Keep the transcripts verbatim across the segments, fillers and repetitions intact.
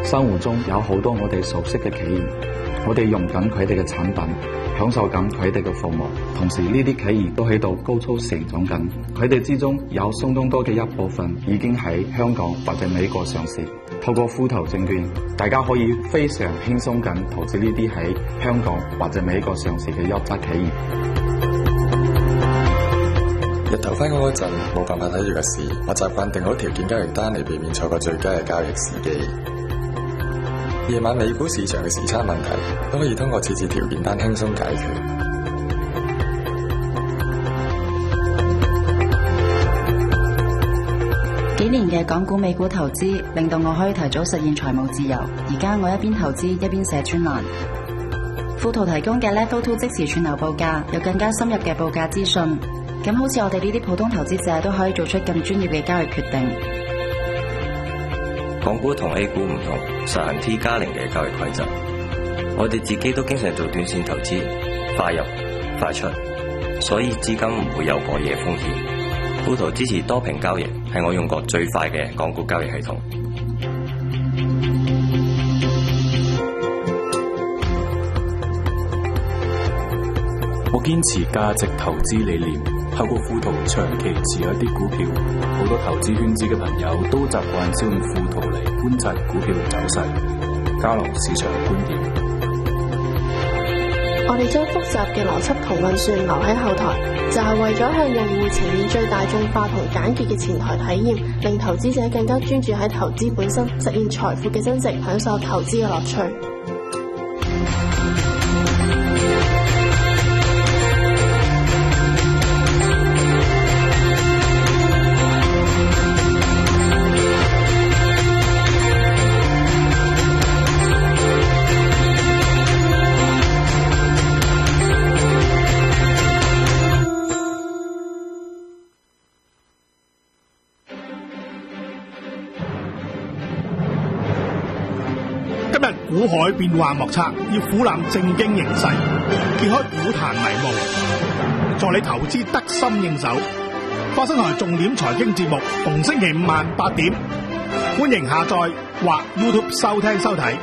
生活中有好多我哋熟悉嘅企業，我哋用緊佢哋嘅產品，享受緊佢哋嘅服務，同時呢啲企業都喺度高速成長緊，佢哋之中有相當多嘅一部分已經喺香港或者美國上市。透過富途證券，大家可以非常輕鬆咁投資呢啲喺香港或者美國上市嘅優質企業。 日頭返工嗰陣冇辦法睇住個市，我習慣定好條件交易單嚟避免錯過最佳嘅交易時機。夜晚美股市場嘅時差問題都可以通過設置條件單輕鬆解決。 幾年嘅港股美股投資令到我可以提早實現財務自由。而家我一邊投資一邊寫專欄。富途提供嘅 Level Two 即時串流報價，有更加深入嘅報價資訊。咁好似我哋呢啲普通投資者都可以做出更專業嘅交易決定。 港股同 A 股唔同，實行 T 加零嘅交易規則。我哋自己都經常做短線投資，快入快出，所以資金唔會有過夜風險。富途支持多屏交易，係我用過最快嘅港股交易系統。 我堅持價值投資理念，透過富途長期持有一啲股票。好多投資圈子嘅朋友都習慣使用富途嚟觀察股票嘅走勢，交流市場嘅觀點。 我哋將複雜嘅邏輯同運算留喺後台，就係為咗向用戶呈現最大眾化同簡潔嘅前台體驗，令投資者更加專注喺投資本身，實現財富嘅增值，享受投資嘅樂趣。 股海變幻莫測，要俯瞰正經形勢，揭開股壇迷霧，助你投資得心應手。花生台重點財經節目，逢星期五晚八點，歡迎下載或 YouTube 收聽收睇。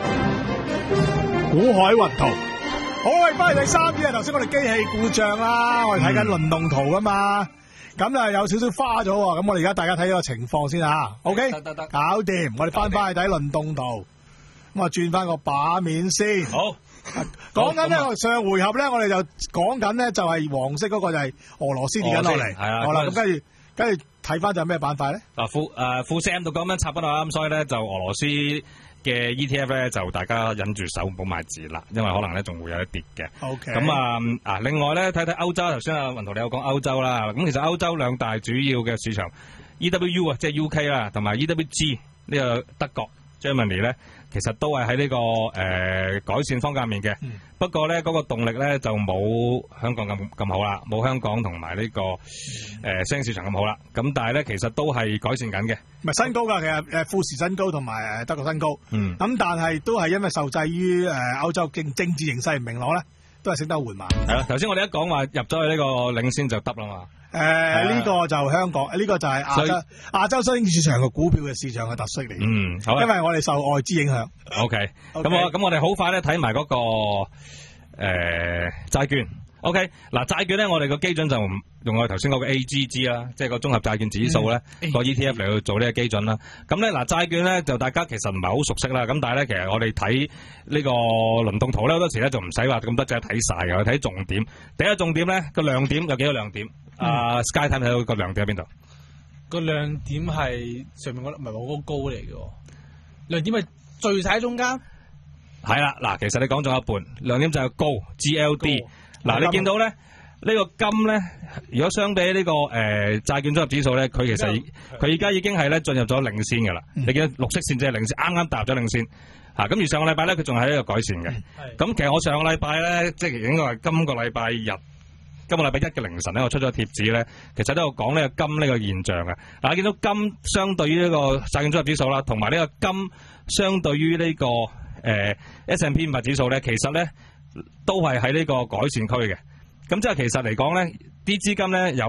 股海雲圖，好，我哋翻嚟第三節啊！頭先我哋機器故障啦，我哋睇緊輪動圖噶嘛，咁啊有少少花咗，咁我哋而家大家睇個情況先啊 ，OK， 得得得，搞掂，我哋翻翻去睇輪動圖。咁啊，轉翻個把面先。好，講緊咧，上回合咧，我哋就講緊咧，就係黃色嗰個就係俄羅斯跌緊落嚟。係啊，好啦，咁跟住跟住睇翻就係咩板塊咧？嗱，副誒副 Sam 度咁樣插翻落啦，咁所以咧就俄羅斯嘅 E T F 咧就大家忍住手唔好買字啦，因為可能咧仲會有一跌嘅。OK。咁啊啊，另外咧睇睇歐洲，頭先阿雲圖你有講歐洲啦，咁其實歐洲兩大主要嘅市場 E W U 啊，即係 U K 啦，同埋 E W G 呢個德國 Germany 咧。其實都係喺呢個誒、呃、改善方向面嘅，嗯、不過咧嗰、那個動力咧就冇香港咁咁好啦，冇香港同埋呢個誒新興市場咁好啦。咁但係咧其實都係改善緊嘅，唔係新高㗎。其實誒富時新高同埋誒德國新高，咁、嗯、但係都係因為受制於誒歐洲政政治形勢唔明朗咧，都係升得緩慢。係啦，頭先我哋一講話入咗去呢個領先就得啦嘛。誒，呢個就香港，呢個就係亞洲亞洲新興市場嘅股票嘅市場嘅特色嚟。嗯，好，因為我哋受外資影響。O K，咁我咁我哋好快咧睇埋嗰個誒債券。O K，嗱債券咧，我哋個基準就用我哋頭先嗰個 A G G 啦，即係個綜合債券指數咧個 E T F 嚟去做呢個基準啦。咁咧嗱債券咧就大家其實唔係好熟悉啦。咁但係咧其實我哋睇呢個輪動圖咧好多時咧就唔使話咁多隻睇晒嘅，我睇重點。第一重點咧個亮點有幾個亮點？啊、uh, ，Sky 睇唔睇到個亮點喺邊度？ 個亮點係上面嗰粒唔係好高嚟嘅，亮點係聚晒喺中間。 係啦，嗱，其實你講咗一半，亮點就係高 G L D。嗱，你見到咧呢、呢個金咧，如果相比呢、呢個誒債、呃、券綜合指數咧，佢其實佢而家已經係咧進入咗領先嘅啦。嗯、你見綠色線即係領先，啱啱踏入咗領先。嚇，咁而上個禮拜咧，佢仲喺呢個改善嘅。咁、嗯、其實我上個禮拜咧，即係應該係今個禮拜日。今個禮拜一嘅凌晨咧，我出咗貼紙咧，其實都有講呢個金呢個現象嘅。嗱，你見到金相對於呢個債券綜合指數啦，同埋呢個金相對於呢、呢個誒、呃、S and P 五百指數咧，其實咧都係喺呢個改善區嘅。咁即係其實嚟講咧，啲資金咧有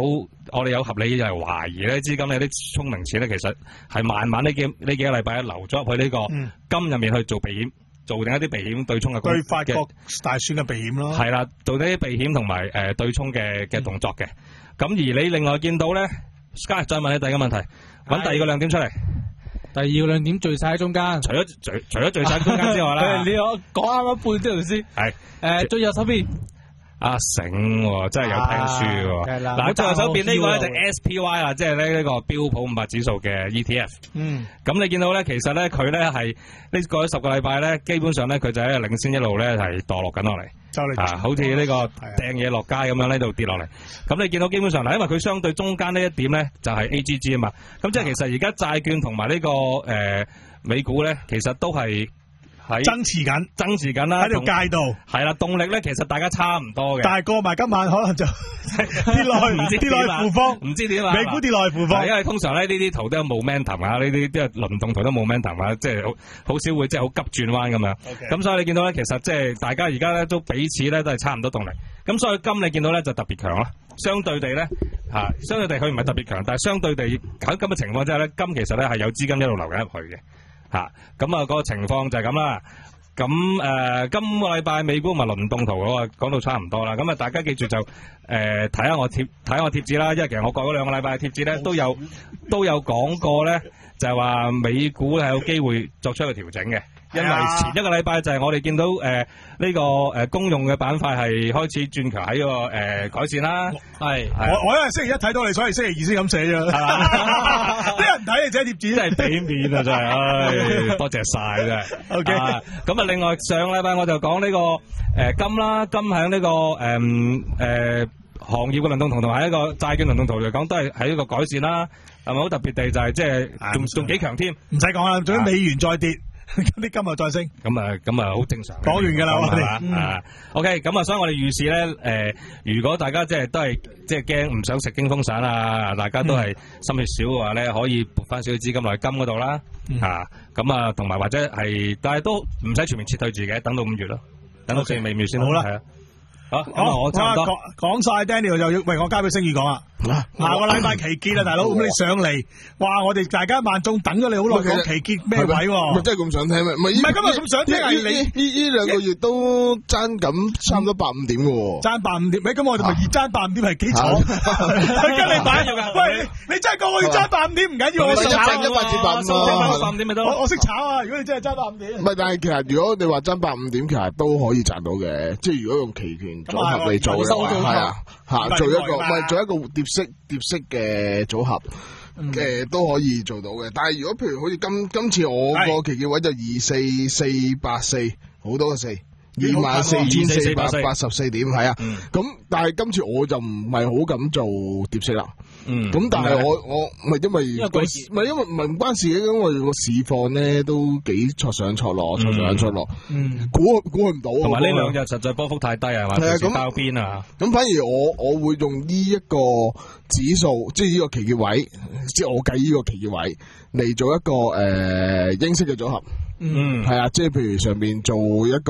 我哋有合理就係懷疑咧，資金呢啲聰明錢咧，其實係慢慢呢幾呢幾個禮拜流咗入去呢個金入面去做避險，做定一啲避險對沖嘅對法國大選嘅避險咯。係啦，做啲避險同埋誒對沖嘅嘅動作嘅。咁、嗯、而你另外見到咧 ，Sky 再問你第二個問題，揾第二個亮點出嚟。 第二個亮點聚晒喺中間， 除咗聚除咗聚晒喺中間之外啦， 你我講啱一半先先。係誒，最右手邊。 阿醒喎，真係有聽書喎。嗱，最右手邊呢個咧就 S P Y 啦，即係咧呢個標普五百指數嘅 E T F。嗯。咁你見到咧，其實咧佢咧係呢過咗十個禮拜咧，基本上咧佢就喺度領先一路咧係墮落緊落嚟。就嚟啊，好似呢個掟嘢落街咁樣呢度跌落嚟。咁你見到基本上嗱，因為佢相對中間呢一點咧就係 A G G 啊嘛。咁即係其實而家債券同埋呢個誒美股咧，其實都係。喺增持緊， 增持緊啦， 喺條街度係啦，動力咧其實大家差唔多嘅， 但係過埋今晚可能就跌落去，唔知跌落去負方， 唔知點啊， 美股跌落去負方， 因為通常咧呢啲圖都有 momentum 啊，呢啲即係輪動圖都 momentum 啊，即係好好少會即係好急轉彎咁樣。咁、okay. 所以你見到咧，其實即係大家而家咧都彼此咧都係差唔多動力。咁所以金你見到咧就特別強啦，相對地咧嚇、啊，相對地佢唔係特別強，但係相對地喺咁嘅情況之下咧，金其實咧係有資金一路流緊入去嘅。吓，咁啊嗰個情況就係咁啦。咁誒、呃，今個禮拜美股咪輪動圖嗰個講到差唔多啦。咁啊，大家記住就誒睇下我貼睇下我貼紙啦。因為其實我過咗兩個禮拜嘅貼紙咧，都有都有講過咧，就係話美股係有機會作出一個調整嘅。因為前一個禮拜就係我哋見到誒呢、呃這個誒、呃、公用嘅板塊係開始轉強喺個誒、呃、改善啦。係我我因為星期一睇到你，所以星期二先咁寫啫。啲人睇你寫貼紙真係俾面啊！真係，唉，多謝晒真係。O K，咁啊，另外上禮拜我就講呢、這個誒、呃、金啦，金喺呢、這個誒誒、呃呃、行業嘅輪動圖同埋一個債券輪動圖嚟講，都係喺一個改善啦。係咪好特別地就係即係仲仲幾強添？唔使講啦，總之美元再跌。咁啲今日再升， 咁啊咁啊好正常。 講完噶啦，我哋、 嗯、啊 ，OK， 咁啊，所以我哋預示咧，誒、呃，如果大家即係都係即係驚唔想食驚風散啊，大家都係心血少嘅話咧，可以撥翻少少資金落去金嗰度啦，嗯、啊，咁啊，同埋或者係，但係都唔使全面撤退住嘅，等到五月咯，等到四月尾月先好啦，係啊。好，咁啊，我差唔多講晒 Daniel 就要，喂，我交俾星宇講啊。下個禮拜期結啊，大佬，咁你上嚟，哇，我哋大家萬眾等咗你好耐，講期結咩位？ 咪真係咁想聽咩？唔係， 唔係今日咁想聽係你呢呢兩個月都爭緊差唔多百五點嘅喎， 爭百五點，喂，咁我哋咪熱爭百五點係幾慘？跟你買，喂，你真係個個月爭百五點唔緊要，我識炒一百至百五百五點咪得，我我識炒啊！如果你真係爭百五點， 唔係，但係其實如果你話爭百五點，其實都可以賺到嘅，即係如果用期權組合嚟做嘅話，係啊，嚇做一個唔係做一個疊式疊式嘅組合，誒、嗯呃、都可以做到嘅。但係如果譬如好似今今次我個期結位就二四四八四，好多個四，二萬四千四百八十四點，係啊。咁、嗯、但係今次我就唔係好敢做疊式啦。嗯，咁但係我我唔係因為唔係因為唔係唔關事嘅，因為個市況咧都幾挫上挫落，挫上挫落。嗯，估估唔到。同埋呢兩日實在波幅太低係嘛？係啊，咁包邊啊？ 咁反而我我會用呢一個指數，即係呢個期結位，即係我計呢個期結位嚟做一個誒、呃、英式嘅組合。嗯，係啊，即係譬如上面做一個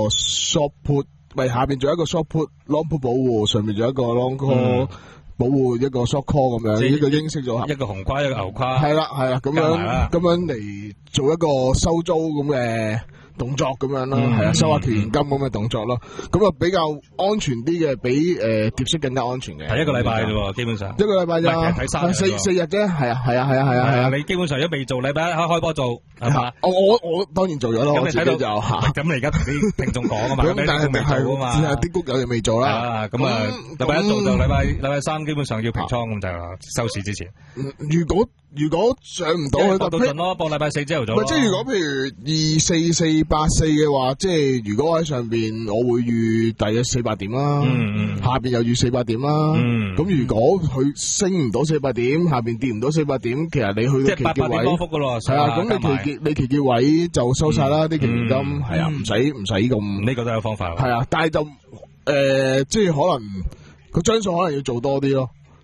short put， 喂下邊做一個 short put，long put 保護，上面做一個 long call。嗯保護一個 short call 咁樣，一個英式組合， 一個紅跨一個牛跨， 係啦係啦，咁樣咁樣嚟做一個收租咁嘅動作咁樣咯，係、嗯、啊，收下期現金咁嘅動作咯，咁啊比較安全啲嘅，比誒疊式更加安全嘅。 係一個禮拜啫喎，基本上一個禮拜咋，睇三四四日啫，係啊係啊係啊係啊係啊， 你基本上都未做禮拜一開開波做係嘛？ 我我我當然做咗咯，我自己就嚇。 咁你而家同啲聽眾講啊嘛， 咁但係未做啊嘛，只係啲谷友哋未做啦。 咁啊禮拜一做就禮拜禮拜三基本上要平倉咁就收市之前。 如果如果上唔到去到盡咯，播禮拜四朝頭早。 唔係即係如果譬如二四四八四嘅話，即係如果喺上邊，我會預大約四百點啦。嗯嗯。下邊又預四百點啦。嗯。咁如果佢升唔到四百點，下邊跌唔到四百點，其實你去到期結位，係啊，咁你期結你期結位就收晒啦，啲期現金係啊，唔使唔使咁。 呢個都有方法。 係啊，但係就誒，即係可能個張數可能要做多啲咯。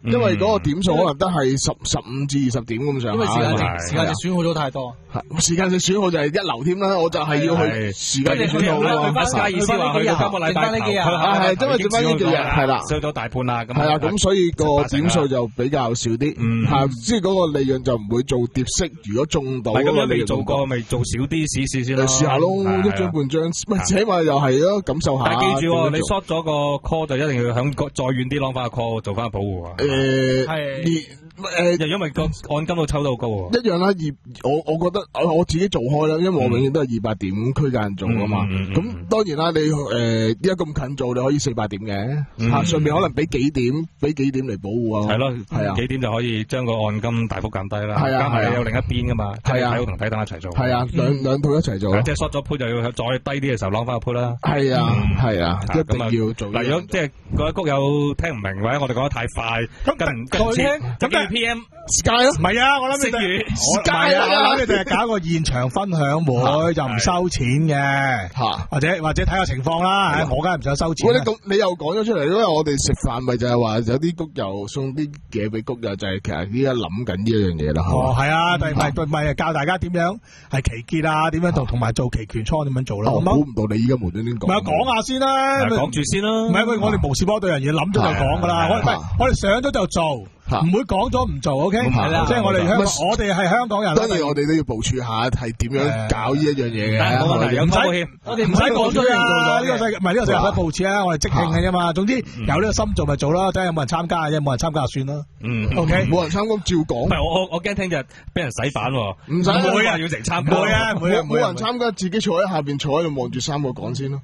因為嗰個點數可能都係十十五至二十點咁上下。 因為時間值時間值損耗咗太多。 時間值損耗就係一流添啦，我就係要去時間值損耗咯。 翻加意思話去到今個禮拜呢幾日， 係因為剩翻呢幾日係啦， 少咗大半啦。 係啦，咁所以個點數就比較少啲，嚇，即係嗰個利潤就唔會做疊息。如果中到， 咁樣未做過，咪做少啲試試先咯。 試下咯，一張半張，咪起碼又係咯，感受下。 但係記住喎，你 short 咗個 call 就一定要響再遠啲攞翻個 call 做翻保護啊。 誒， 係誒， 又因為個按金都抽到高喎。 一樣啦，二我我覺得我我自己做開啦，因為我永遠都係二百點區間做噶嘛。咁當然啦，你誒依家咁近做，你可以四百點嘅，嚇上面可能俾幾點，俾幾點嚟保護啊。 係咯， 係啊， 幾點就可以將個按金大幅減低啦。 係啊， 加埋有另一邊噶嘛， 係啊， 睇好同睇單一齊做。 係啊，兩兩套一齊做。 即係 short 咗 put 就要再低啲嘅時候攞翻個 put 啦。 係啊，係啊，一定要做。 嗱，如果即係各位谷友聽唔明或者我哋講得太快，跟唔跟唔切，咁嘅 P M。 街咯，唔係啊！我諗你哋， 街啊！ 我諗你哋係搞個現場分享會，就唔收錢嘅，吓或者或者睇下情況啦。我梗係唔想收錢。 喂，你咁你又講咗出嚟，因為我哋食飯咪就係話有啲谷友送啲嘢俾谷友，就係其實依家諗緊呢一樣嘢啦。 哦，係啊，但係唔係教大家點樣係期結啊？點樣同同埋做期權倉點樣做啦？ 我估唔到你依家無端端講。 咪講下先啦， 講住先啦。 唔係，我哋無視波對樣嘢，諗咗就講噶啦。我哋我哋想咗就做。唔會講咗唔做 ，OK？係啦，即係我哋香，我哋係香港人。 當然我哋都要部署下係點樣搞呢一樣嘢嘅。 冇問題，有保險，我哋唔使講咗啊！呢個世唔係呢個世界唔使部署啊！我哋即興嘅啫嘛。總之有呢個心做咪做啦，睇下有冇人參加啫，冇人參加就算啦。 嗯 ，OK， 冇人參加照講。 唔係我我我驚聽日俾人洗版喎。 唔使唔會啊， 要成參加。 唔會啊，唔會啊， 冇人參加，自己坐喺下邊坐喺度望住三個講先咯。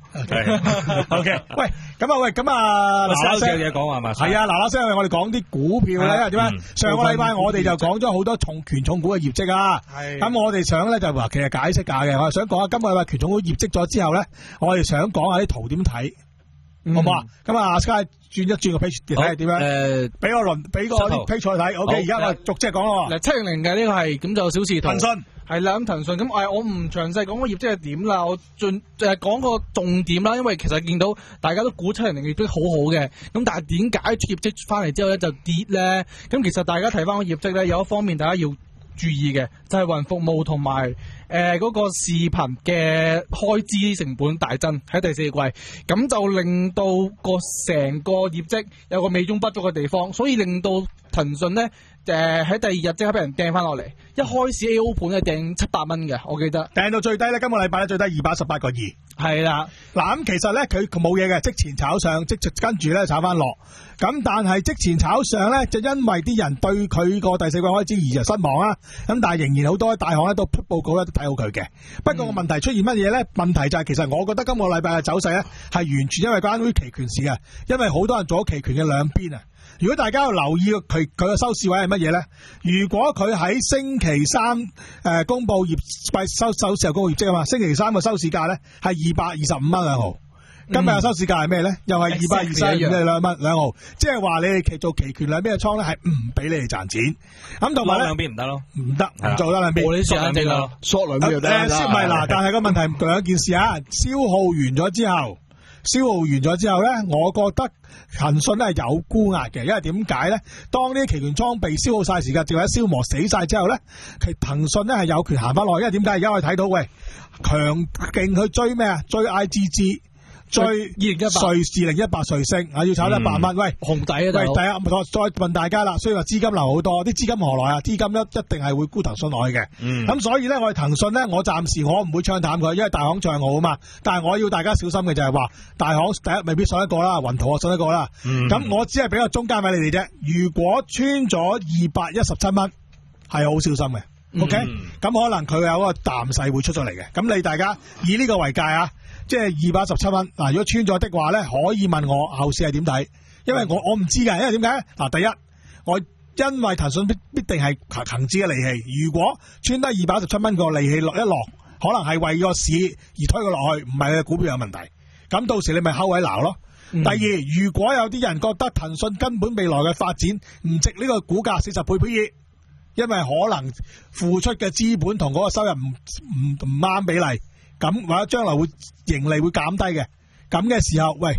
OK，喂，咁啊喂，咁啊嗱嗱聲有嘢講係嘛？ 係啊，嗱嗱聲我哋講啲股票咧，因為點解？上個禮拜我哋就講咗好多重權重股嘅業績啊，咁我哋想咧就話其實解釋下嘅，我係想講下今個禮拜權重股業績咗之後咧，我哋想講下啲圖點睇，好唔好啊？咁啊，Sky 轉一轉個 page 睇下點樣？誒，俾我輪，俾個 page 我睇。OK，而家我逐隻講咯。 嗱，七零零嘅呢個係咁就小視圖。 騰訊係啦，咁騰訊咁誒，我唔詳細講個業績係點啦，我盡誒講個重點啦，因為其實見到大家都估七零零業績好好嘅，咁但係點解業績翻嚟之後咧就跌咧？咁其實大家睇翻個業績咧，有一方面大家要注意嘅，就係雲服務同埋誒嗰個視頻嘅開支成本大增喺第四季，咁就令到個成個業績有個美中不足嘅地方，所以令到騰訊咧。誒，喺、呃、第二日即刻俾人掟翻落嚟，一開始 A O 盤係掟七百蚊嘅，我記得掟到最低咧，今個禮拜咧最低二百一十八個二， 係啦。 嗱咁其實咧佢冇嘢嘅，即前炒上，即跟住咧炒翻落。咁但係即前炒上咧，就因為啲人對佢個第四季開支而就失望啦。咁但係仍然好多大行咧都出報告咧都睇好佢嘅。不過個問題出現乜嘢咧？問題就係其實我覺得今個禮拜嘅走勢咧係完全因為關於期權市嘅，因為好多人做咗期權嘅兩邊啊。如果大家要留意佢佢嘅收市位係乜嘢咧？如果佢喺星期三誒、呃、公佈業季收收市後公佈業績啊嘛，星期三嘅收市價咧係二百二十五蚊兩毫，嗯、今日嘅收市價係咩咧？又係二百二十五蚊兩蚊兩毫，即係話你哋期做期權兩邊嘅倉咧係唔俾你哋賺錢。咁同埋咧兩邊唔得咯，唔得唔做得兩邊， 你兩邊咯， 縮兩邊就得啦。 誒，唔係嗱，但係個問題仲有一件事啊，消耗完咗之後。消耗完咗之後咧，我覺得騰訊咧係有沽壓嘅，因為點解咧？當呢啲期權倉被消耗晒時間，或者消磨死晒之後咧，其騰訊咧係有權行翻落去，因為點解？而家我哋睇到喂，強勁去追咩啊？追 I G G。最二零一八瑞士零一八瑞星啊，要炒一百蚊，喂紅底啊！ 喂，第一再問大家啦，雖然話資金流好多，啲資金何來啊？資金一一定係會沽騰訊落去嘅。咁、嗯、所以咧，我哋騰訊咧，我暫時我唔會唱淡佢，因為大行唱好啊嘛。但係我要大家小心嘅就係話，大行第一未必信一個啦，雲圖我信一個啦。咁、嗯、我只係俾個中間位你哋啫。如果穿咗二百一十七蚊，係好小心嘅。嗯、OK，咁可能佢有個淡勢會出咗嚟嘅。咁你大家以呢個為界啊。即係二百一十七蚊嗱，如果穿咗的話咧，可以問我後市係點睇？因為我我唔知㗎，因為點解嗱？第一，我因為騰訊必必定係恒指嘅利器，如果穿得二百一十七蚊個利器落一落，可能係為個市而推佢落去，唔係佢股票有問題。咁到時你咪睺位撈咯。嗯、第二，如果有啲人覺得騰訊根本未來嘅發展唔值呢個股價四十倍 P E， 因為可能付出嘅資本同嗰個收入唔唔唔啱比例。咁或者將來會盈利會減低嘅，咁嘅時候，喂，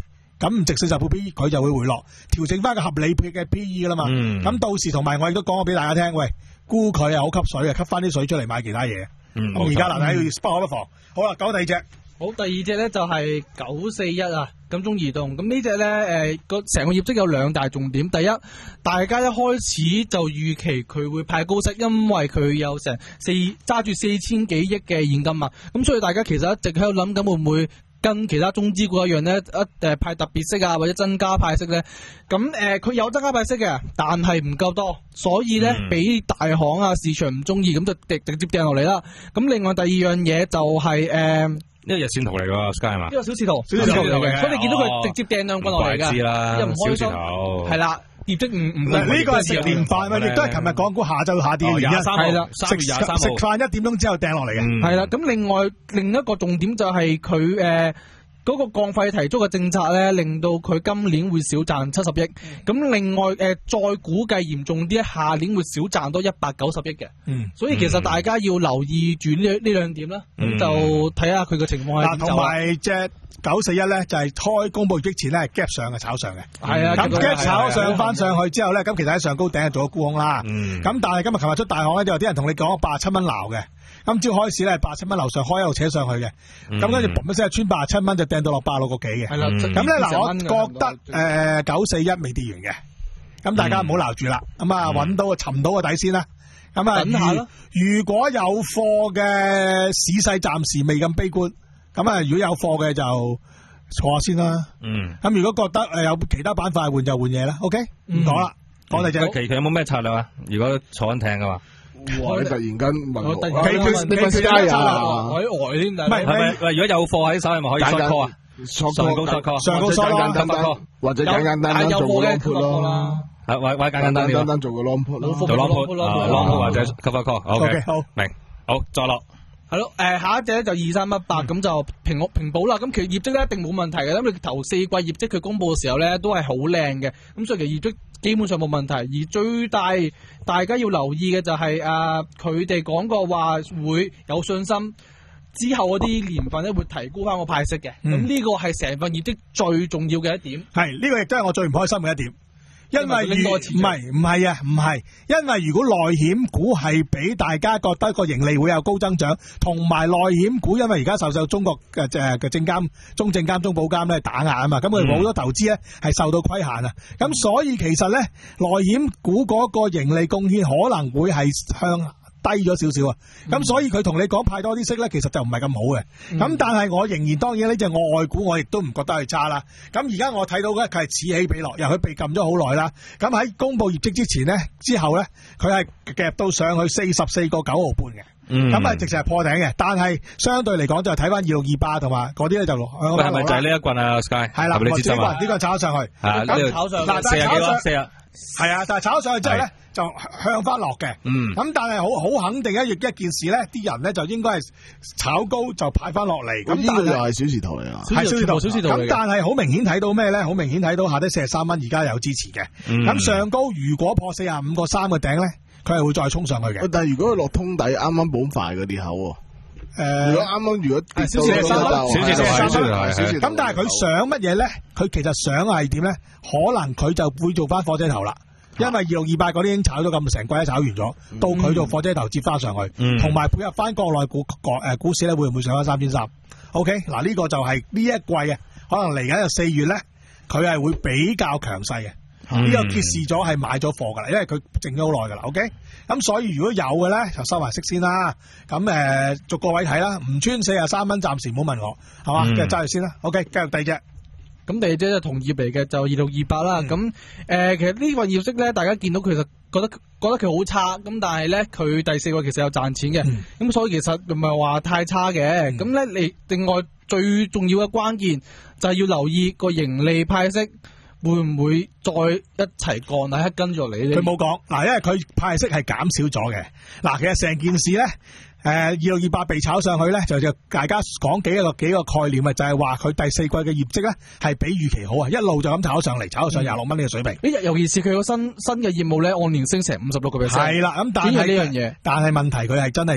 咁唔值四十倍 P E， 佢就會回落，調整翻個合理嘅 P E 噶啦嘛。咁、嗯、到時同埋我亦都講過俾大家聽，喂，估佢係好吸水嘅，吸翻啲水出嚟買其他嘢。咁而家嗱，睇不可不防。好啦，講第二隻。 好，第二隻咧就係九四一啊，金中移動。咁呢隻咧，誒個成個業績有兩大重點。第一，大家一開始就預期佢會派高息，因為佢有成四揸住四千幾億嘅現金啊。咁所以大家其實一直喺度諗緊會唔會跟其他中資股一樣咧，一誒派特別息啊，或者增加派息咧。咁誒佢有增加派息嘅，但係唔夠多，所以咧俾、嗯、大行啊市場唔中意，咁就直直接掟落嚟啦。咁另外第二樣嘢就係、是、誒。呃呢個日線圖嚟噶 Sky 係嘛？呢個小視圖，小視圖嚟嘅，所以你見到佢直接掟兩棍落嚟噶，又唔開心。係啦，業績唔唔呢個係食連飯啊，亦都係琴日港股下晝下跌嘅原因。係啦， 三月廿三號食飯一點鐘之後掟落嚟嘅。 係啦，咁另外另一個重點就係佢誒。嗰個降費提速嘅政策咧，令到佢今年會少賺七十億。咁、嗯、另外誒、呃，再估計嚴重啲，下年會少賺多一百九十億嘅。嗯，所以其實大家要留意住呢呢兩點啦。咁、嗯、就睇下佢嘅情況係點走。 同埋隻九四一咧，就係、是、開公佈業績前咧係 gap 上嘅炒上嘅。係啊，咁 gap 炒上翻上去之後咧，咁其實喺上高頂係做咗沽空啦。咁、嗯、但係今日琴日出大行咧，就有啲人同你講八十七蚊撈嘅。今朝開始咧，八十七蚊樓上開一路扯上去嘅，咁跟住嘣一聲穿八十七蚊就掟到落八六個幾嘅。係啦，咁咧嗱，我覺得誒九四一未跌完嘅，咁大家唔好撈住啦，咁啊揾到尋到個底先啦。咁啊，等下咯。如果有貨嘅市勢暫時未咁悲觀，咁啊如果有貨嘅就坐下先啦。嗯。咁如果覺得誒有其他板塊換就換嘢啦。OK，唔講啦，講第隻。 期期有冇咩策略啊？如果坐緊艇嘅話。 哇！你突然間問我， 你佢你佢加啊！ 我喺外添， 唔係係咪？喂，如果有貨喺手，係咪可以 short call 啊？上高 short call， 上高 short call，或者簡簡單單做個 long put 咯。 係，或或簡簡單單單做個 long put 咯， 做 long put，long put 或者 cover call。OK， 好， 明，好，再落。 係咯，誒下一隻咧就二三一八，咁就平屋平保啦。咁其實業績咧一定冇問題嘅，因為頭四季業績佢公佈嘅時候咧都係好靚嘅，咁所以其實業績基本上冇問題。而最大大家要留意嘅就係誒佢哋講過話會有信心，之後嗰啲年份咧會提高翻個派息嘅。咁呢、嗯、個係成份業績最重要嘅一點。 係呢、呢個亦都係我最唔開心嘅一點。因為如唔係唔係啊，唔係，因為如果內險股係俾大家覺得個盈利會有高增長，同埋內險股因為而家受受中國嘅誒嘅證監、中證監、中保監咧打壓啊嘛，咁佢好多投資咧係受到規限啊，咁、嗯、所以其實咧內險股嗰個盈利貢獻可能會係向低咗少少啊，咁、嗯、所以佢同你講派多啲息咧，其實就唔係咁好嘅。咁、嗯、但係我仍然當然呢隻我外股我亦都唔覺得係差啦。咁而家我睇到咧佢係此起彼落，由佢被撳咗好耐啦。咁喺公佈業績之前咧，之後咧佢係夾到上去四十四個九毫半嘅。咁啊、嗯、直情係破頂嘅。但係相對嚟講就係睇翻二六二八同埋嗰啲咧就落。 係咪就係呢一棍啊 Sky？係啦， 呢棍呢個炒咗上去。 係呢炒上嗱， 四廿幾咯，四廿。 係啊，但係炒咗上去之後咧。就向翻落嘅，嗯，咁但係好好肯定一一件事咧，啲人咧就應該係炒高就派翻落嚟。咁呢個又係小時圖嚟啊， 係小時圖，小時圖。咁但係好明顯睇到咩咧？好明顯睇到下低四十三蚊，而家有支持嘅。咁、嗯、上高如果破四十五個三嘅頂咧，佢係會再衝上去嘅。 但係如果佢落通底，啱啱補快嗰啲口喎。誒，如果啱啱如果跌到四十三蚊， 小時圖，小時圖。 咁但係佢想乜嘢咧？佢其實想係點咧？可能佢就會做翻火車頭啦。因為二六二八嗰啲已經炒咗咁成季都炒完咗，嗯、到佢做火車頭接翻上去，同埋、嗯、配合翻國內股國誒股市咧，會唔會上翻三千三 ？OK，嗱呢個就係呢一季嘅，可能嚟緊嘅四月咧，佢係會比較強勢嘅。呢、嗯、個揭示咗係買咗貨噶啦，因為佢靜咗好耐噶啦。OK，咁所以如果有嘅咧，就收埋息先啦。咁誒、呃，逐個位睇啦，唔穿四十三蚊，暫時唔好問我，係嘛？繼續揸住先啦。OK，繼續第二隻。 咁第二隻就同業嚟嘅，就二六二八啦。咁誒、嗯呃，其實呢個業績咧，大家見到其實覺得覺得佢好差，咁但係咧佢第四個其實有賺錢嘅，咁、嗯、所以其實唔係話太差嘅。咁咧、嗯，你另外最重要嘅關鍵就係要留意個盈利派息會唔會再一齊降啊？一跟住嚟咧， 佢冇講嗱，因為佢派息係減少咗嘅。嗱，其實成件事咧。誒，二六二八被炒上去咧，就就大家講幾個幾個概念啊，就係話佢第四季嘅業績咧係比預期好啊，一路就咁炒上嚟，炒到上廿六蚊呢個水平。 呢尤其是佢個新新嘅業務咧，按年升成五十六個 percent。 係啦，咁但係呢樣嘢， 但係問題佢係真係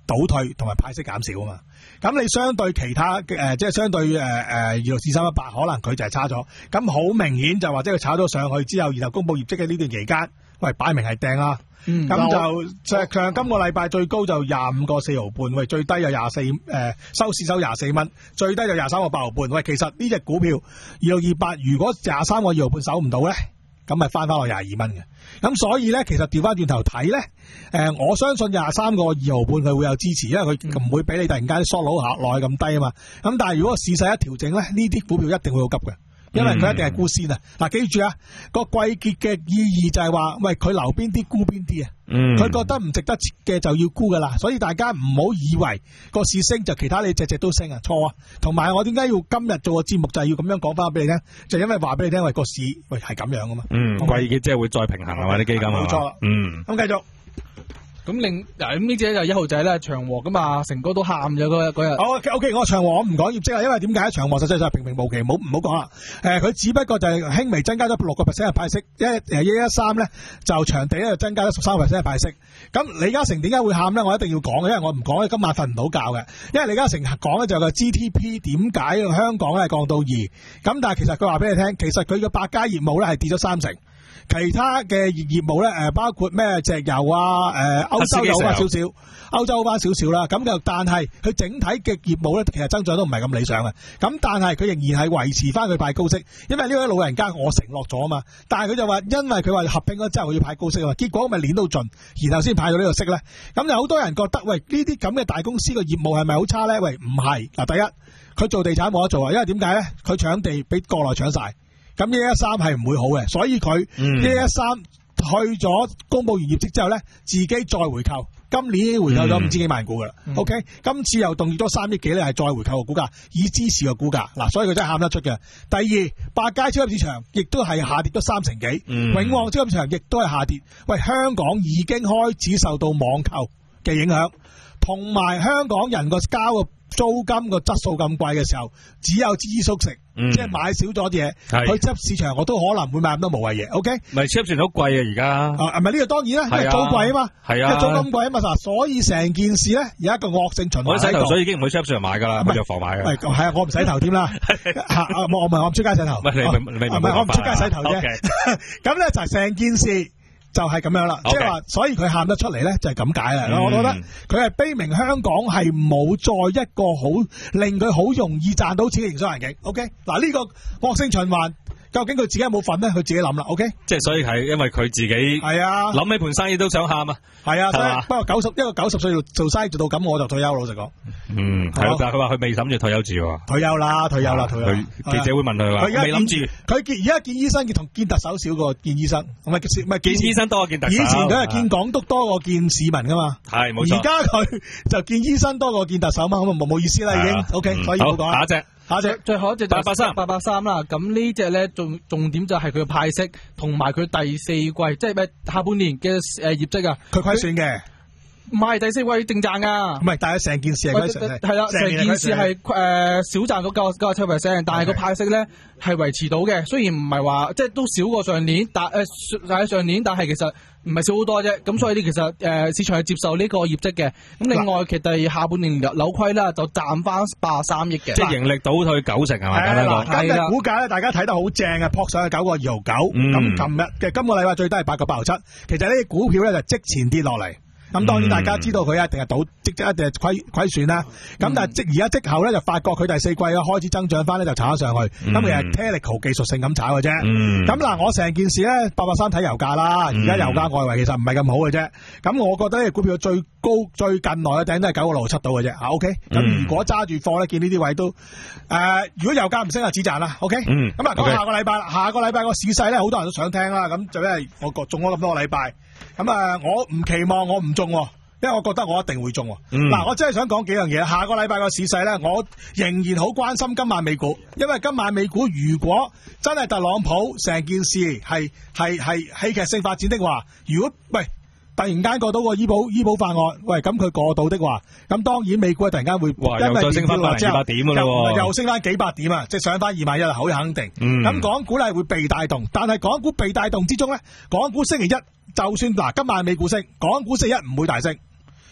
倒退同埋派息減少啊嘛。咁你相對其他嘅、呃、即係相對誒誒二六四三一八，可能佢就係差咗。咁好明顯就或者佢炒咗上去之後，然後公佈業績嘅呢段期間，喂，擺明係掟啦。咁、嗯、就石強今個禮拜最高就廿五個四毫半，喂，最低有廿四誒收市收廿四蚊，最低就廿三個八毫半。喂，其實呢隻股票二六二八，如果廿三個二毫半守唔到咧，咁咪翻翻落廿二蚊嘅。咁所以咧，其實調翻轉頭睇咧，誒、呃，我相信廿三個二毫半佢會有支持，因為佢唔會俾你突然間縮佬下落去咁低啊嘛。咁但係如果市勢一調整咧，呢啲股票一定會好急嘅。因為佢一定係沽先啊！嗱，記住啊，個季結嘅意義就係話，喂，佢留邊啲沽邊啲啊！嗯，佢覺得唔值得嘅就要沽噶啦，所以大家唔好以為個市升就其他你隻隻都升啊，錯啊！同埋我點解要今日做個節目就係要咁樣講翻俾你聽，就因為話俾你聽，喂，個市喂係咁樣噶嘛。嗯，季結即係會再平衡啊嘛啲基金啊。冇錯。嗯。咁繼續。咁另嗱咁呢隻就一號仔咧長和咁啊，成哥都喊咗嗰日嗰日。好 OK OK， 我長和我唔講業績啊，因為點解長和實際上係平平無奇，唔好唔好講啦。誒、呃，佢只不過就係輕微增加咗六個 percent 嘅派息，一誒一一三咧就長地咧就增加咗十三個 percent 嘅派息。咁李嘉誠點解會喊咧？我一定要講嘅，因為我唔講咧今晚瞓唔到覺嘅。因為李嘉誠講咧就係個 G D P 點解香港咧降到二，咁但係其實佢話俾你聽，其實佢嘅百佳業務咧係跌咗三成。其他嘅業務咧，誒包括咩石油啊，誒歐洲有翻少少，歐洲翻少少啦。咁就但係佢整體嘅業務咧，其實增長都唔係咁理想嘅。咁但係佢仍然係維持翻佢派高息，因為呢位老人家我承諾咗啊嘛。但係佢就話，因為佢話合併咗之後佢要派高息啊嘛，結果咪攣到盡，然後先派到呢個息咧。咁有好多人覺得，喂，呢啲咁嘅大公司嘅業務係咪好差咧？喂，唔係嗱，第一佢做地產冇得做啊，因為點解咧？佢搶地俾國內搶晒。咁一一三係唔會好嘅，所以佢一一三去咗公佈完業績之後咧，自己再回購，今年已經回購咗五千幾萬股噶啦。嗯、OK， 今次又動用咗三億幾咧，係再回購個股價，以支持個股價。嗱，所以佢真係喊得出嘅。第二，百佳超級市場亦都係下跌咗三成幾，嗯、永旺超級市場亦都係下跌。喂，香港已經開始受到網購嘅影響，同埋香港人個交個租金個質素咁貴嘅時候，只有知足食，嗯、即係買少咗啲嘢。去超級市場我都可能會買咁多無謂嘢。O K， 唔係超級市場好貴啊，而家啊，唔係呢個當然啦，因為租貴啊嘛，係啊，租金貴啊嘛，嗱，所以成件事咧有一個惡性循環。我洗頭水已經唔去超級市場買噶啦，去藥房買嘅。係啊，我唔洗頭添啦，我我唔係我唔出街洗頭，唔係唔係我唔出街洗頭啫。咁咧就係成件事。就係咁樣啦，即係話，所以佢喊得出嚟咧，就係咁解啦。嗯、我覺得佢係悲鳴香港係冇再一個好令佢好容易賺到錢嘅營商環境。OK，嗱呢個惡性循環。究竟佢自己有冇份咧？佢自己諗啦 ，OK？ 即係所以係因為佢自己係啊，諗起盤生意都想喊啊，係啊，所以不過九十一個九十歲做生意做到咁，我就退休。老實講，嗯，係咯，但係佢話佢未諗住退休住喎，退休啦，退休啦，退休。佢記者會問佢話，未諗住。佢見而家見醫生，見同見特首少過見醫生，唔係唔係見醫生多過見特首。以前佢係見港督多過見市民噶嘛，係冇錯。而家佢就見醫生多過見特首嘛，咁啊冇冇意思啦已經。OK，所以冇講。下一隻。下隻最後一隻就八八三八八三啦，咁呢隻咧重重點就係佢嘅派息同埋佢第四季即係咩下半年嘅誒業績啊，佢虧損嘅，唔係第四季定賺噶，唔係，但係成件事係虧損，係啦，成件事係誒少賺嗰九九十七 percent， 但係個派息咧係維持到嘅，雖然唔係話即係都少過上年，但誒喺上年，但係其實唔係少好多啫，咁所以呢其實誒、呃、市場係接受呢個業績嘅，咁另外其實下半年扭虧啦，就賺翻八十三億嘅，即係盈利倒退九成係咪？係啦，股價咧大家睇得好正啊，撲上去九個二毫九，咁琴日嘅今個禮拜最低係八個八毫七，其實呢啲股票咧就即前跌落嚟。咁當然大家知道佢一定係倒即即一定係虧虧損啦。咁、嗯、但係即而家即後咧就發覺佢第四季啊開始增長翻咧就炒咗上去。咁、嗯、其實 technical 技術性咁炒嘅啫。咁嗱、嗯，我成件事咧八八三睇油價啦。而家、嗯、油價外圍其實唔係咁好嘅啫。咁我覺得呢個股票最高最近來嘅頂都係九個六七到嘅啫。啊 OK。咁如果揸住貨咧，見呢啲位都誒、呃，如果油價唔升啊，止賺啦。OK。咁啊，講下個禮拜啦。下個禮拜個市勢咧，好多人都想聽啦。咁就因為我中咗咁多個禮拜。咁啊，我唔期望我唔中，因為我覺得我一定會中。嗱、嗯，我真係想講幾樣嘢。下個禮拜個市勢咧，我仍然好關心今晚美股，因為今晚美股如果真係特朗普成件事係係係戲劇性發展的話，如果喂突然間過到個醫保醫保法案，喂咁佢過到的話，咁當然美股突然間會哇因為又升翻百幾百點噶咯，又升翻幾百點啊，即係上翻二萬一啦，好肯定。咁、嗯、港股咧會被帶動，但係港股被帶動之中咧，港股星期一就算嗱今晚美股升，港股星期一唔會大升，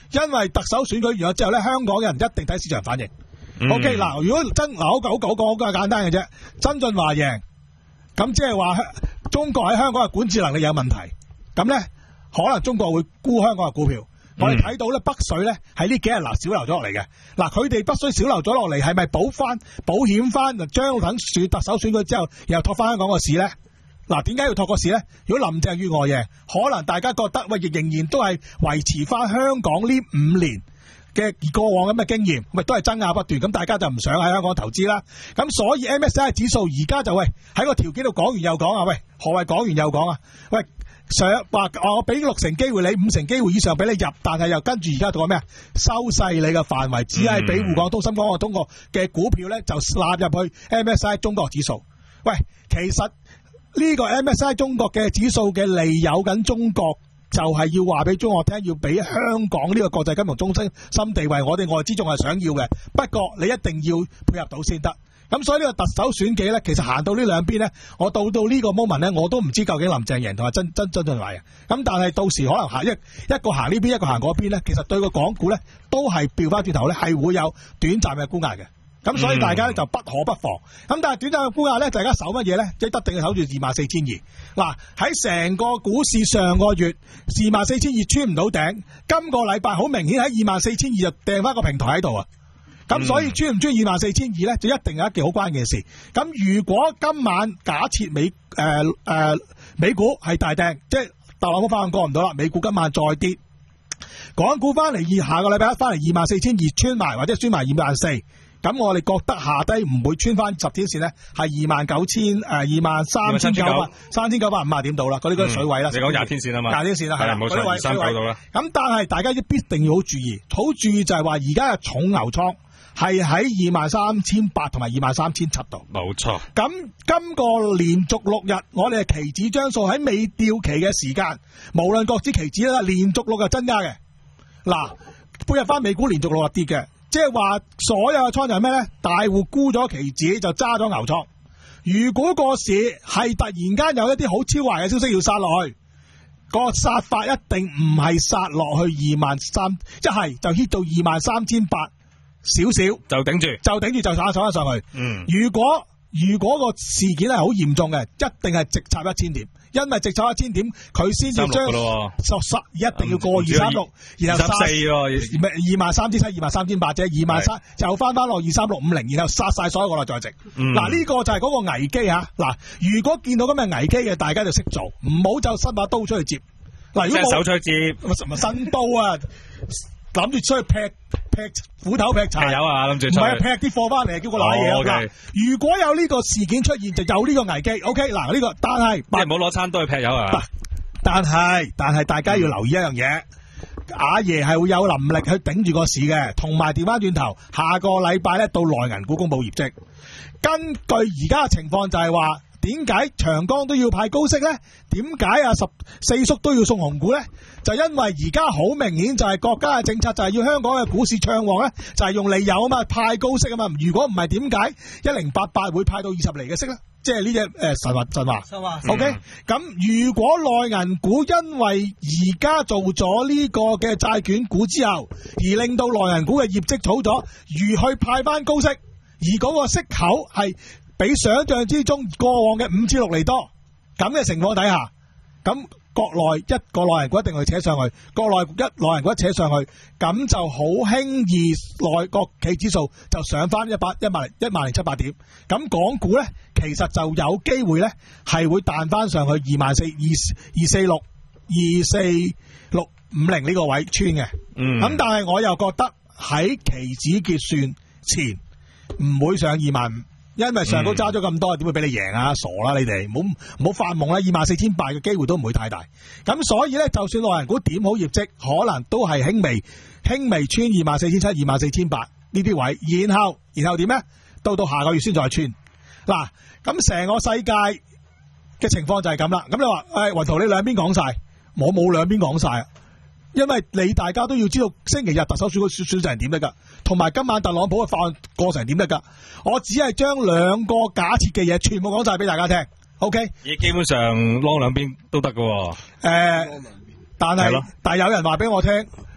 因為特首選舉完咗之後咧，香港人一定睇市場反應。 嗯、 OK 嗱，如果真嗱好講好講好講簡單嘅啫，曾俊華贏，咁即係話中國喺香港嘅管治能力有問題，咁咧可能中國會沽香港嘅股票。嗯、我哋睇到咧北水咧喺呢幾日嗱少流咗落嚟嘅，嗱佢哋北水少流咗落嚟，係咪補翻保險翻，將等選特首選舉之後，然後托翻香港個市咧？嗱，點解要托個市咧？如果林鄭月娥贏，可能大家覺得喂，亦仍然都係維持翻香港呢五年嘅過往咁嘅經驗，咪都係爭拗不斷，咁大家就唔想喺香港投資啦。咁所以 M S C I 指數而家就喂喺個條件度講完又講啊，喂何謂講完又講啊？喂上話我俾六成機會你，五成機會以上俾你入，但係又跟住而家做咩啊？收細你嘅範圍，只係俾滬港通、深港通過嘅股票咧就納入去 M S C I 中國指數。喂，其實呢個 M S C I 中國嘅指數嘅利誘緊中國。就係要話俾中國聽，要俾香港呢個國際金融中心心地位，我哋外資仲係想要嘅。不過你一定要配合到先得。咁所以呢個特首選舉咧，其實行到呢兩邊咧，我到到呢個 moment 咧，我都唔知究竟林鄭贏同埋曾曾曾俊華贏。咁但係到時可能行一一個行呢邊，一個行嗰邊咧，其實對個港股咧都係調翻轉頭咧，係會有短暫嘅沽壓嘅。咁所以大家咧就不可不防。咁但係短暫嘅沽壓咧，大家守乜嘢咧？即係一定要守住二萬四千二。嗱，喺成個股市上個月二萬四千二穿唔到頂，今個禮拜好明顯喺二萬四千二就掟翻個平台喺度啊。咁所以穿唔穿二萬四千二咧，就一定有一件好關鍵嘅事。咁如果今晚假設美誒誒、呃呃、美股係大掟，即係特朗普翻過唔到啦，美股今晚再跌，港股翻嚟二下個禮拜一翻嚟二萬四千二穿埋或者穿埋二萬四。咁我哋覺得下低唔會穿翻十天線咧，係二萬九千誒二萬三千九百三千九百五十點到啦，嗰啲嗰啲水位啦。 你講廿天線啊嘛， 廿天線啦，係啦， 冇錯，二三九到啦。 咁但係大家必定要好注意，好注意就係話而家嘅重牛倉係喺二萬三千八同埋二萬三千七度。 冇錯。咁今個連續六日，我哋嘅期指張數喺未掉期嘅時間，無論國指期指啦，連續六日增加嘅。嗱，配合翻美股連續六日跌嘅。即係話所有嘅倉就係咩咧？大戶沽咗期指就揸咗牛倉。如果個市係突然間有一啲好超壞嘅消息要殺落去，個殺法一定唔係殺落去二萬三，一係就 hit 到二萬三千八少少， 就頂住， 就頂住就炒炒翻上去。 嗯， 如果如果個事件係好嚴重嘅，一定係直插一千點。因為直炒一千點，佢先至將十十一定要過二三六，然後殺二萬三千七、二萬三千八啫，二萬三就翻翻落二三六五零，然後殺晒所有個內在值。嗱、嗯，呢、這個就係嗰個危機吓。嗱，如果見到咁嘅危機嘅，大家就識做，唔好就伸把刀出去接。嗱，如果冇手出去接，咪伸刀啊！諗住出去劈劈斧頭劈柴，有啊，諗住唔係劈啲貨翻嚟，叫個瀨嘢。嗱、哦 okay，如果有呢個事件出現，就有呢個危機。O K，嗱呢個，但係即係唔好攞餐刀去劈友啊。但係但係大家要留意一樣嘢，阿爺係會有能力去頂住個市嘅，同埋調翻轉頭，下個禮拜咧到內銀股公布業績。根據而家嘅情況就係話，點解長江都要派高息咧？點解啊十四叔都要送紅股咧？就因為而家好明顯就係國家嘅政策就係要香港嘅股市暢旺咧，就係、是、用利誘啊嘛，派高息啊嘛。如果唔係，點解一零八八會派到二十厘嘅息咧？即係呢隻誒神話神話。神話。O K，咁如果內銀股因為而家做咗呢個嘅債券股之後，而令到內銀股嘅業績好咗，如去派翻高息，而嗰個息口係比想象之中過往嘅五至六厘多，咁嘅情況底下，咁。國內一個內銀股一定去扯上去，國內一內銀股一扯上去，咁就好輕易內國企指數就上翻一百一萬零一萬零七百點。咁港股咧，其實就有機會咧係會彈翻上去二萬四二二四六二四六五零呢個位穿嘅。嗯，咁但係我又覺得喺期指結算前唔會上二萬五。因為上高揸咗咁多，點會俾你贏啊？傻啦你哋，唔好唔好發夢啦！二萬四千八嘅機會都唔會太大。咁所以咧，就算內銀股點好業績，可能都係輕微輕微穿二萬四千七、二萬四千八呢啲位。然後然後點咧？到到下個月先再穿。嗱，咁成個世界嘅情況就係咁啦。咁你話，誒、哎，雲圖你兩邊講晒，我冇兩邊講晒。因為你大家都要知道星期日特首選舉選選成點得噶，同埋今晚特朗普嘅法案過成點得噶。我只係將兩個假設嘅嘢全部講晒俾大家聽。O K， 亦基本上攞兩邊都得噶。誒、 呃，但係但係有人話俾我聽，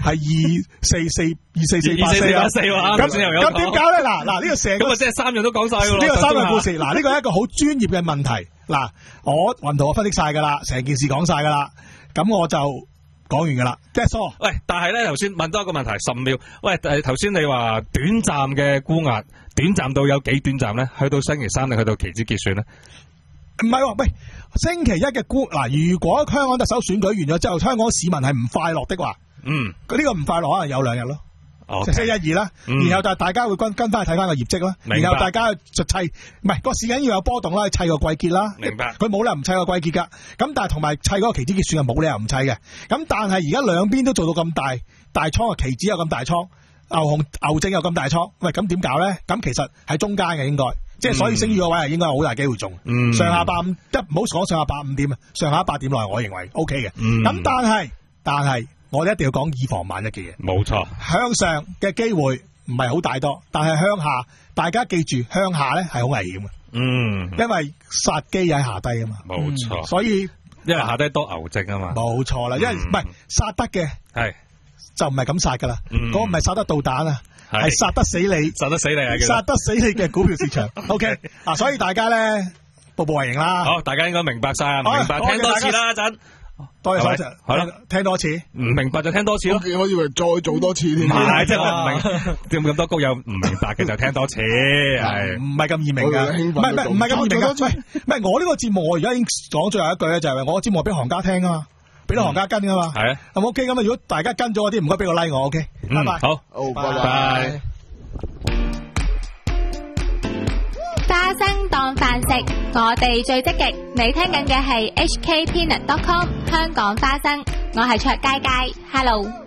係二四四二四四八四啊，咁咁點搞咧？嗱嗱呢個成個咁啊，即係三樣都講晒㗎咯。 呢個三個故事，嗱呢個係一個好專業嘅問題。嗱，我雲圖我分析晒㗎啦，成件事講晒㗎啦，咁我就講完㗎啦。That's all。 喂，但係咧頭先問多一個問題，十秒。喂，誒頭先你話短暫嘅沽壓，短暫到有幾短暫咧？去到星期三定去到期指結算咧？ 唔係喎，喂，星期一嘅沽嗱，如果香港特首選舉完咗之後，香港市民係唔快樂的話， 嗯， 佢呢個唔快樂可能有兩日咯。 哦， 即係星期一二啦， 嗯、 然後就大家會跟跟翻去睇翻個業績啦，然後大家就砌，唔係個市緊要有波動啦，砌個季結啦， 明白？佢冇理由唔砌個季結噶，咁但係同埋砌嗰個期指結算係冇理由唔砌嘅，咁但係而家兩邊都做到咁大大倉啊，期指有咁大倉，牛熊牛證有咁大倉，喂，咁點搞咧？咁其實喺中間嘅應該，即係所以升預個位係應該好大機會中， 嗯、 上下百五，一唔好講上下百五點啊，上下百點內我認為 O K 嘅，咁、 嗯、 但係但係。我哋一定要講以防萬一嘅嘢， 冇錯。 向上嘅機會唔係好大多，但係向下，大家記住向下咧係好危險嘅。 嗯， 因為殺機喺下低啊嘛。 冇錯、嗯。 所以因為下低多牛證啊嘛。 冇錯啦，因為唔係殺得嘅係就唔係咁殺噶啦。嗰、嗯、個唔係殺得導彈啊，係殺得死你， 殺得死你啊！ 殺得死你嘅股票市場。O K 啊，所以大家咧步步為營啦。 好，大家應該明白晒，明白聽多次啦一陣。 多謝多謝， 好啦， 聽多次， 唔明白就聽多次咯。 我以為再做多次添， 唔係，即係我唔明，點咁多谷友唔明白嘅就聽多次，係唔係咁易明噶？唔係唔係唔係咁易明噶？喂，唔係我呢個節目，我而家已經講最後一句咧，就係我個節目俾行家聽啊嘛，俾啲行家跟噶嘛， 係啊， 咁 OK 咁啊？如果大家跟咗嗰啲，唔該俾個 like 我 ，OK，拜拜， 好， 好，拜拜。 花生當飯食，我哋最積極。你聽緊嘅係 H K Peanut dot com 香港花生，我係卓佳佳 ，Hello。